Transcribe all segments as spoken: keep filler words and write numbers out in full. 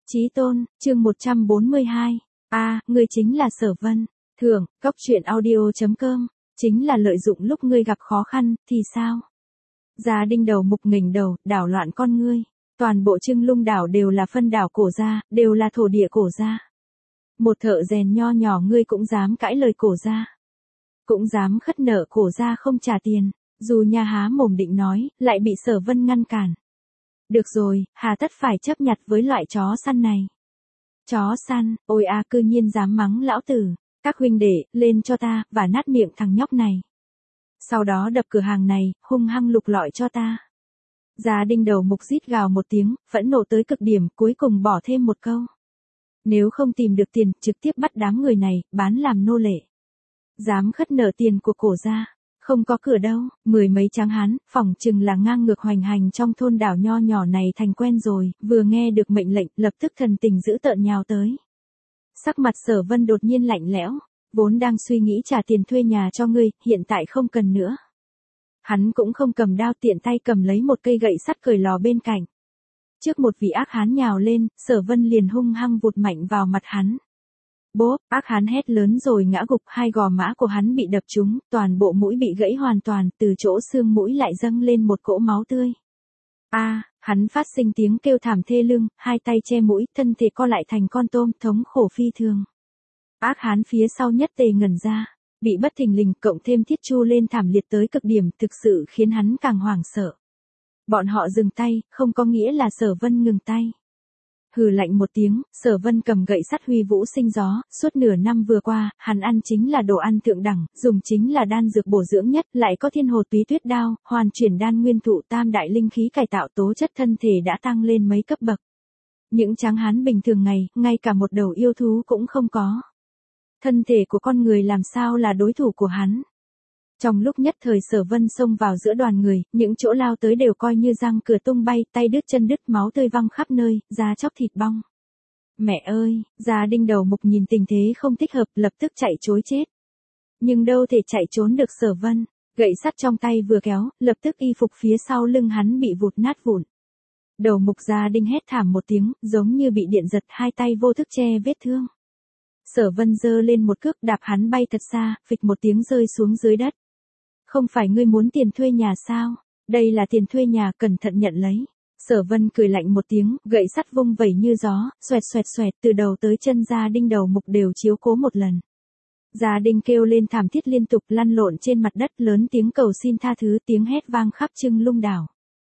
Chí tôn, chương một trăm bốn mươi hai. A, à, ngươi chính là Sở Vân. Thường, cốc truyện audio.com. Chính là lợi dụng lúc ngươi gặp khó khăn, thì sao? Gia Đinh đầu mục nghỉnh đầu, đảo loạn con ngươi. Toàn bộ Trưng Lung đảo đều là phân đảo cổ gia, đều là thổ địa cổ gia. Một thợ rèn nho nhỏ ngươi cũng dám cãi lời cổ gia. Cũng dám khất nợ cổ gia không trả tiền. Dù nhà há mồm định nói, lại bị Sở Vân ngăn cản. Được rồi, hà tất phải chấp nhặt với loại chó săn này. Chó săn, ôi a à, cư nhiên dám mắng lão tử. Các huynh đệ, lên cho ta, và nát miệng thằng nhóc này. Sau đó đập cửa hàng này, hung hăng lục lọi cho ta. Gia Đinh đầu mục rít gào một tiếng, phẫn nộ tới cực điểm, cuối cùng bỏ thêm một câu. Nếu không tìm được tiền, trực tiếp bắt đám người này, bán làm nô lệ. Dám khất nợ tiền của cổ gia. Không có cửa đâu, mười mấy tráng hán, phỏng chừng là ngang ngược hoành hành trong thôn đảo nho nhỏ này thành quen rồi, vừa nghe được mệnh lệnh, lập tức thần tình dữ tợn nhào tới. Sắc mặt Sở Vân đột nhiên lạnh lẽo, vốn đang suy nghĩ trả tiền thuê nhà cho ngươi, hiện tại không cần nữa. Hắn cũng không cầm đao, tiện tay cầm lấy một cây gậy sắt cởi lò bên cạnh. Trước một vị ác hán nhào lên, Sở Vân liền hung hăng vụt mạnh vào mặt hắn. Bốp, ác hán hét lớn rồi ngã gục, hai gò má của hắn bị đập trúng, toàn bộ mũi bị gãy hoàn toàn, từ chỗ xương mũi lại dâng lên một cỗ máu tươi. A, à, hắn phát sinh tiếng kêu thảm thê lương, hai tay che mũi, thân thể co lại thành con tôm, thống khổ phi thường. Ác hán phía sau nhất tề ngẩn ra, bị bất thình lình cộng thêm thiết chu lên thảm liệt tới cực điểm, thực sự khiến hắn càng hoảng sợ. Bọn họ dừng tay, không có nghĩa là Sở Vân ngừng tay. Hừ lạnh một tiếng, Sở Vân cầm gậy sắt huy vũ sinh gió, suốt nửa năm vừa qua, hắn ăn chính là đồ ăn thượng đẳng, dùng chính là đan dược bổ dưỡng nhất, lại có thiên hồ túy tuyết đao, hoàn chuyển đan nguyên thụ tam đại linh khí cải tạo tố chất thân thể đã tăng lên mấy cấp bậc. Những tráng hán bình thường ngày, ngay cả một đầu yêu thú cũng không có. Thân thể của con người làm sao là đối thủ của hắn. Trong lúc nhất thời Sở Vân xông vào giữa đoàn người, những chỗ lao tới đều coi như răng cửa tung bay, tay đứt chân đứt, máu tươi văng khắp nơi, da chóc thịt bong. Mẹ ơi, Gia Đinh đầu mục nhìn tình thế không thích hợp, lập tức chạy trối chết. Nhưng đâu thể chạy trốn được Sở Vân, gậy sắt trong tay vừa kéo, lập tức y phục phía sau lưng hắn bị vụt nát vụn. Đầu mục Gia Đinh hét thảm một tiếng, giống như bị điện giật, hai tay vô thức che vết thương. Sở Vân giơ lên một cước đạp hắn bay thật xa, phịch một tiếng rơi xuống dưới đất. Không phải ngươi muốn tiền thuê nhà sao? Đây là tiền thuê nhà, cẩn thận nhận lấy. Sở Vân cười lạnh một tiếng, gậy sắt vung vẩy như gió, xoẹt xoẹt xoẹt, từ đầu tới chân Gia Đinh đầu mục đều chiếu cố một lần. Gia Đinh kêu lên thảm thiết liên tục, lăn lộn trên mặt đất, lớn tiếng cầu xin tha thứ, tiếng hét vang khắp Trưng Lung đảo.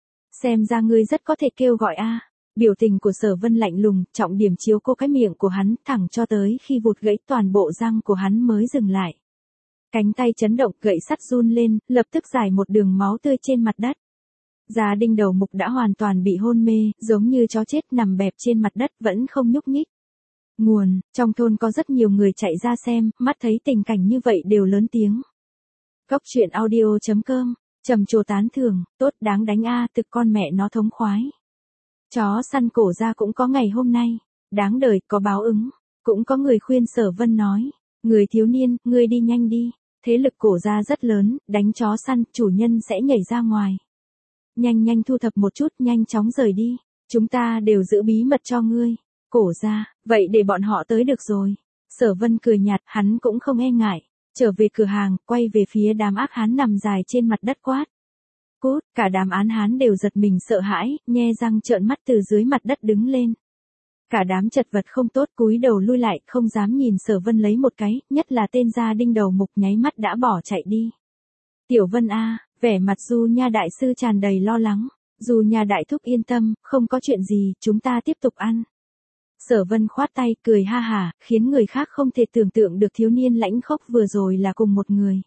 Xem ra ngươi rất có thể kêu gọi a. Biểu tình của Sở Vân lạnh lùng, trọng điểm chiếu cố cái miệng của hắn, thẳng cho tới khi vụt gãy toàn bộ răng của hắn mới dừng lại. Cánh tay chấn động, gậy sắt run lên, lập tức rải một đường máu tươi trên mặt đất. Gia Đinh đầu mục đã hoàn toàn bị hôn mê, giống như chó chết nằm bẹp trên mặt đất vẫn không nhúc nhích. Nguồn, trong thôn có rất nhiều người chạy ra xem, mắt thấy tình cảnh như vậy đều lớn tiếng. Cốc truyện audio.com, trầm trồ tán thưởng, tốt đáng đánh a, thực con mẹ nó thống khoái. Chó săn cổ gia cũng có ngày hôm nay, đáng đời, có báo ứng. Cũng có người khuyên Sở Vân nói, người thiếu niên, ngươi đi nhanh đi, thế lực cổ gia rất lớn, đánh chó săn, chủ nhân sẽ nhảy ra ngoài. Nhanh nhanh thu thập một chút, nhanh chóng rời đi, chúng ta đều giữ bí mật cho ngươi. Cổ gia, vậy để bọn họ tới được rồi. Sở Vân cười nhạt, hắn cũng không e ngại, trở về cửa hàng, quay về phía đám ác hán nằm dài trên mặt đất quát. Cút, cả đám án hán đều giật mình sợ hãi, nhe răng trợn mắt từ dưới mặt đất đứng lên. Cả đám chật vật không tốt cúi đầu lui lại, không dám nhìn Sở Vân lấy một cái, nhất là tên Gia Đinh đầu mục nháy mắt đã bỏ chạy đi. Tiểu Vân a, vẻ mặt Du Nha đại sư tràn đầy lo lắng. Du Nha đại thúc yên tâm, không có chuyện gì, chúng ta tiếp tục ăn. Sở Vân khoát tay, cười ha hả, khiến người khác không thể tưởng tượng được thiếu niên lãnh khốc vừa rồi là cùng một người.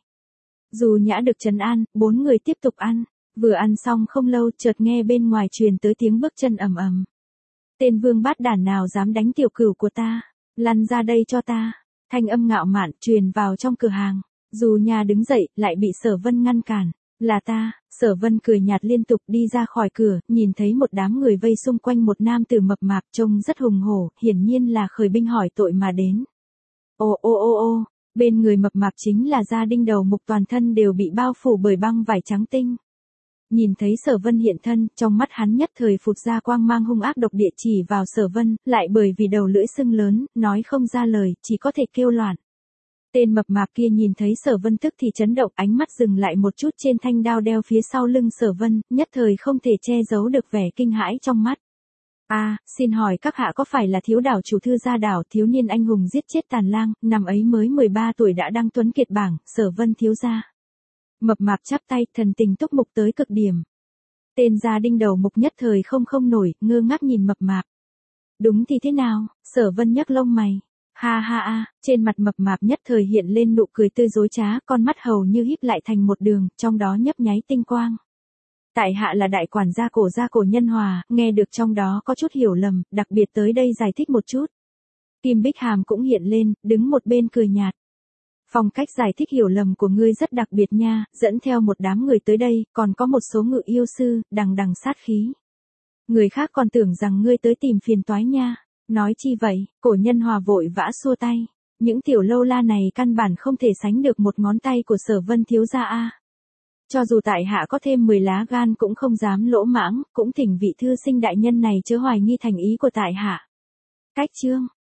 Du Nhã được trấn an, bốn người tiếp tục ăn. Vừa ăn xong không lâu, chợt nghe bên ngoài truyền tới tiếng bước chân ầm ầm. Tên vương bát đản nào dám đánh tiểu cửu của ta, lăn ra đây cho ta. Thanh âm ngạo mạn truyền vào trong cửa hàng. Dù nhà đứng dậy, lại bị Sở Vân ngăn cản. Là ta. Sở Vân cười nhạt liên tục đi ra khỏi cửa, nhìn thấy một đám người vây xung quanh một nam tử mập mạp trông rất hùng hổ, hiển nhiên là khởi binh hỏi tội mà đến. Ô ô ô ô, bên người mập mạp chính là Gia Đinh đầu mục, toàn thân đều bị bao phủ bởi băng vải trắng tinh. Nhìn thấy Sở Vân hiện thân, trong mắt hắn nhất thời phụt ra quang mang hung ác độc địa chỉ vào Sở Vân, lại bởi vì đầu lưỡi sưng lớn, nói không ra lời, chỉ có thể kêu loạn. Tên mập mạp kia nhìn thấy Sở Vân tức thì chấn động, ánh mắt dừng lại một chút trên thanh đao đeo phía sau lưng Sở Vân, nhất thời không thể che giấu được vẻ kinh hãi trong mắt. A, à, xin hỏi các hạ có phải là thiếu đảo chủ Thư Gia Đảo, thiếu niên anh hùng giết chết Tàn Lang, năm ấy mới mười ba tuổi đã đăng tuấn kiệt bảng, Sở Vân thiếu gia. Mập mạp chắp tay, thần tình túc mục tới cực điểm. Tên gia đinh đầu mục nhất thời không không nổi, ngơ ngác nhìn mập mạp. Đúng thì thế nào? Sở Vân nhấc lông mày. Ha ha a, trên mặt mập mạp nhất thời hiện lên nụ cười tươi dối trá, con mắt hầu như híp lại thành một đường, trong đó nhấp nháy tinh quang. Tại hạ là đại quản gia cổ gia Cổ Nhân Hòa, nghe được trong đó có chút hiểu lầm, đặc biệt tới đây giải thích một chút. Kim Bích Hàm cũng hiện lên, đứng một bên cười nhạt. Phong cách giải thích hiểu lầm của ngươi rất đặc biệt nha, dẫn theo một đám người tới đây, còn có một số ngự yêu sư, đằng đằng sát khí. Người khác còn tưởng rằng ngươi tới tìm phiền toái nha. Nói chi vậy, Cổ Nhân Hòa vội vã xua tay. Những tiểu lâu la này căn bản không thể sánh được một ngón tay của Sở Vân thiếu gia a. Cho dù tại hạ có thêm mười lá gan cũng không dám lỗ mãng, cũng thỉnh vị thư sinh đại nhân này chớ hoài nghi thành ý của tại hạ. Cách chương